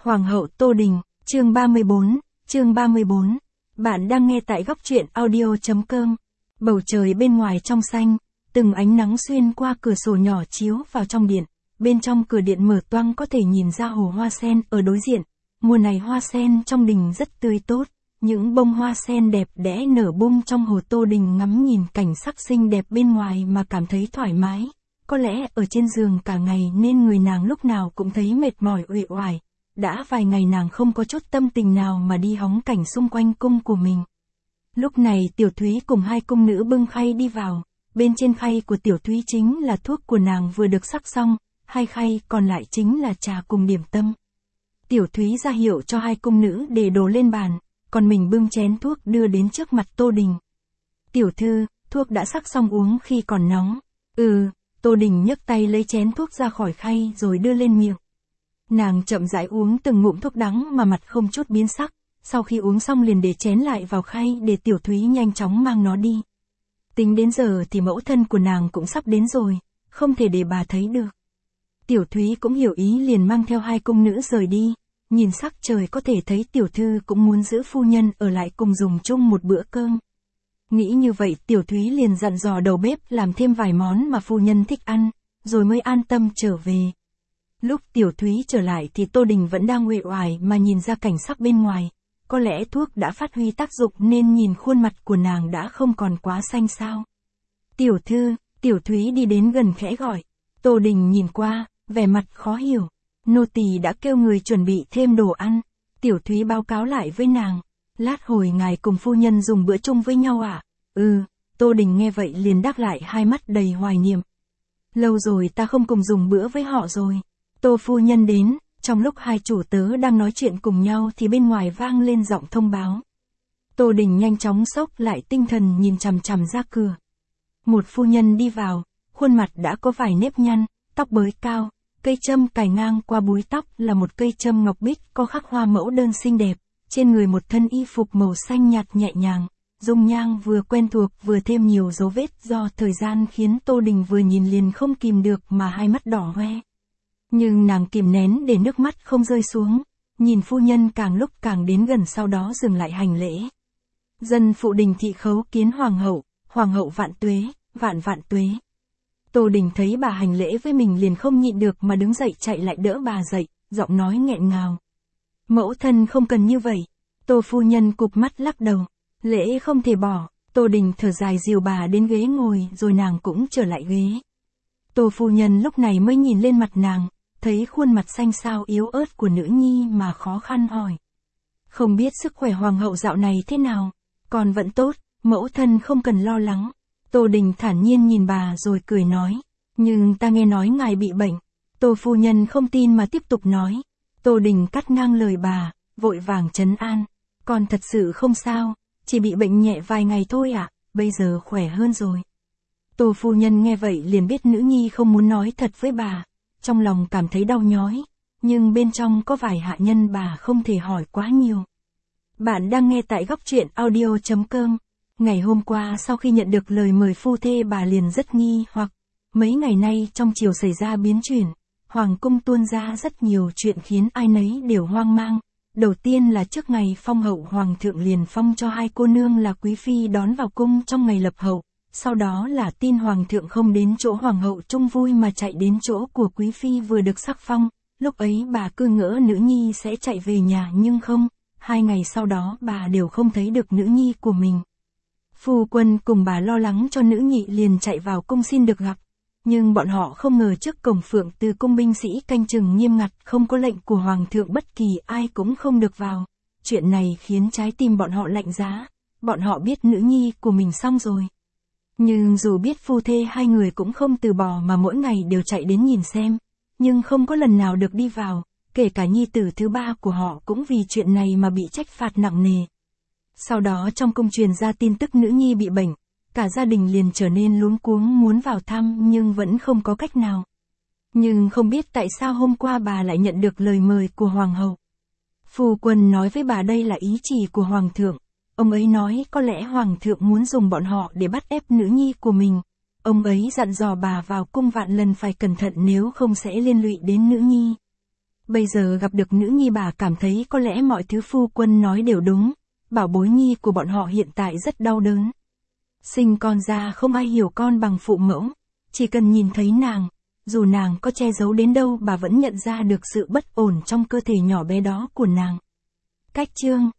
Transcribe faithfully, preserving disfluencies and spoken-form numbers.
Hoàng hậu Tô Đình, chương ba mươi bốn, chương ba mươi bốn. Bạn đang nghe tại góc truyện audio chấm com. Bầu trời bên ngoài trong xanh, từng ánh nắng xuyên qua cửa sổ nhỏ chiếu vào trong điện. Bên trong cửa điện mở toang có thể nhìn ra hồ hoa sen ở đối diện. Mùa này hoa sen trong đình rất tươi tốt. Những bông hoa sen đẹp đẽ nở bung trong hồ. Tô Đình ngắm nhìn cảnh sắc xinh đẹp bên ngoài mà cảm thấy thoải mái. Có lẽ ở trên giường cả ngày nên người nàng lúc nào cũng thấy mệt mỏi uể oải. Đã vài ngày nàng không có chút tâm tình nào mà đi hóng cảnh xung quanh cung của mình. Lúc này Tiểu Thúy cùng hai cung nữ bưng khay đi vào. Bên trên khay của Tiểu Thúy chính là thuốc của nàng vừa được sắc xong, hai khay còn lại chính là trà cùng điểm tâm. Tiểu Thúy ra hiệu cho hai cung nữ để đồ lên bàn, còn mình bưng chén thuốc đưa đến trước mặt Tô Đình. Tiểu thư, thuốc đã sắc xong uống khi còn nóng. Ừ, Tô Đình nhấc tay lấy chén thuốc ra khỏi khay rồi đưa lên miệng. Nàng chậm rãi uống từng ngụm thuốc đắng mà mặt không chút biến sắc, sau khi uống xong liền để chén lại vào khay để Tiểu Thúy nhanh chóng mang nó đi. Tính đến giờ thì mẫu thân của nàng cũng sắp đến rồi, không thể để bà thấy được. Tiểu Thúy cũng hiểu ý liền mang theo hai cung nữ rời đi, nhìn sắc trời có thể thấy tiểu thư cũng muốn giữ phu nhân ở lại cùng dùng chung một bữa cơm. Nghĩ như vậy Tiểu Thúy liền dặn dò đầu bếp làm thêm vài món mà phu nhân thích ăn, rồi mới an tâm trở về. Lúc Tiểu Thúy trở lại thì Tô Đình vẫn đang uể oải mà nhìn ra cảnh sắc bên ngoài, có lẽ thuốc đã phát huy tác dụng nên nhìn khuôn mặt của nàng đã không còn quá xanh xao. Tiểu thư, Tiểu Thúy đi đến gần khẽ gọi. Tô Đình nhìn qua, vẻ mặt khó hiểu. Nô tỳ đã kêu người chuẩn bị thêm đồ ăn. Tiểu Thúy báo cáo lại với nàng. Lát hồi ngài cùng phu nhân dùng bữa chung với nhau ạ? À? Ừ, Tô Đình nghe vậy liền đáp lại hai mắt đầy hoài niệm. Lâu rồi ta không cùng dùng bữa với họ rồi. Tô phu nhân đến, trong lúc hai chủ tớ đang nói chuyện cùng nhau thì bên ngoài vang lên giọng thông báo. Tô Đình nhanh chóng xốc lại tinh thần nhìn chằm chằm ra cửa. Một phu nhân đi vào, khuôn mặt đã có vài nếp nhăn, tóc bới cao, cây châm cài ngang qua búi tóc là một cây châm ngọc bích có khắc hoa mẫu đơn xinh đẹp, trên người một thân y phục màu xanh nhạt nhẹ nhàng, dung nhang vừa quen thuộc vừa thêm nhiều dấu vết do thời gian khiến Tô Đình vừa nhìn liền không kìm được mà hai mắt đỏ hoe. Nhưng nàng kìm nén để nước mắt không rơi xuống, nhìn phu nhân càng lúc càng đến gần sau đó dừng lại hành lễ. Dân phụ Đình thị khấu kiến hoàng hậu, hoàng hậu vạn tuế, vạn vạn tuế. Tô Đình thấy bà hành lễ với mình liền không nhịn được mà đứng dậy chạy lại đỡ bà dậy, giọng nói nghẹn ngào. Mẫu thân không cần như vậy. Tô phu nhân cụp mắt lắc đầu, lễ không thể bỏ. Tô Đình thở dài dìu bà đến ghế ngồi rồi nàng cũng trở lại ghế. Tô phu nhân lúc này mới nhìn lên mặt nàng, thấy khuôn mặt xanh xao yếu ớt của nữ nhi mà khó khăn hỏi. Không biết sức khỏe hoàng hậu dạo này thế nào? Còn vẫn tốt, mẫu thân không cần lo lắng. Tô Đình thản nhiên nhìn bà rồi cười nói. Nhưng ta nghe nói ngài bị bệnh. Tô phu nhân không tin mà tiếp tục nói. Tô Đình cắt ngang lời bà, vội vàng trấn an. Con thật sự không sao, chỉ bị bệnh nhẹ vài ngày thôi ạ, à, bây giờ khỏe hơn rồi. Tô phu nhân nghe vậy liền biết nữ nhi không muốn nói thật với bà. Trong lòng cảm thấy đau nhói, nhưng bên trong có vài hạ nhân bà không thể hỏi quá nhiều. Bạn đang nghe tại góc truyện audio chấm com. Ngày hôm qua sau khi nhận được lời mời phu thê bà liền rất nghi hoặc. Mấy ngày nay trong triều xảy ra biến chuyển, hoàng cung tuôn ra rất nhiều chuyện khiến ai nấy đều hoang mang. Đầu tiên là trước ngày phong hậu hoàng thượng liền phong cho hai cô nương là quý phi đón vào cung trong ngày lập hậu. Sau đó là tin hoàng thượng không đến chỗ hoàng hậu chung vui mà chạy đến chỗ của quý phi vừa được sắc phong. Lúc ấy bà cứ ngỡ nữ nhi sẽ chạy về nhà nhưng không, hai ngày sau đó bà đều không thấy được nữ nhi của mình. Phu quân cùng bà lo lắng cho nữ nhị liền chạy vào cung xin được gặp. Nhưng bọn họ không ngờ trước cổng phượng từ cung binh sĩ canh chừng nghiêm ngặt không có lệnh của hoàng thượng bất kỳ ai cũng không được vào. Chuyện này khiến trái tim bọn họ lạnh giá, bọn họ biết nữ nhi của mình xong rồi. Nhưng dù biết phu thê hai người cũng không từ bỏ mà mỗi ngày đều chạy đến nhìn xem, nhưng không có lần nào được đi vào, kể cả nhi tử thứ ba của họ cũng vì chuyện này mà bị trách phạt nặng nề. Sau đó trong cung truyền ra tin tức nữ nhi bị bệnh, cả gia đình liền trở nên luống cuống muốn vào thăm nhưng vẫn không có cách nào. Nhưng không biết tại sao hôm qua bà lại nhận được lời mời của hoàng hậu. Phu quân nói với bà đây là ý chỉ của hoàng thượng. Ông ấy nói có lẽ hoàng thượng muốn dùng bọn họ để bắt ép nữ nhi của mình. Ông ấy dặn dò bà vào cung vạn lần phải cẩn thận nếu không sẽ liên lụy đến nữ nhi. Bây giờ gặp được nữ nhi bà cảm thấy có lẽ mọi thứ phu quân nói đều đúng, bảo bối nhi của bọn họ hiện tại rất đau đớn. Sinh con ra không ai hiểu con bằng phụ mẫu, chỉ cần nhìn thấy nàng, dù nàng có che giấu đến đâu bà vẫn nhận ra được sự bất ổn trong cơ thể nhỏ bé đó của nàng. Cách chương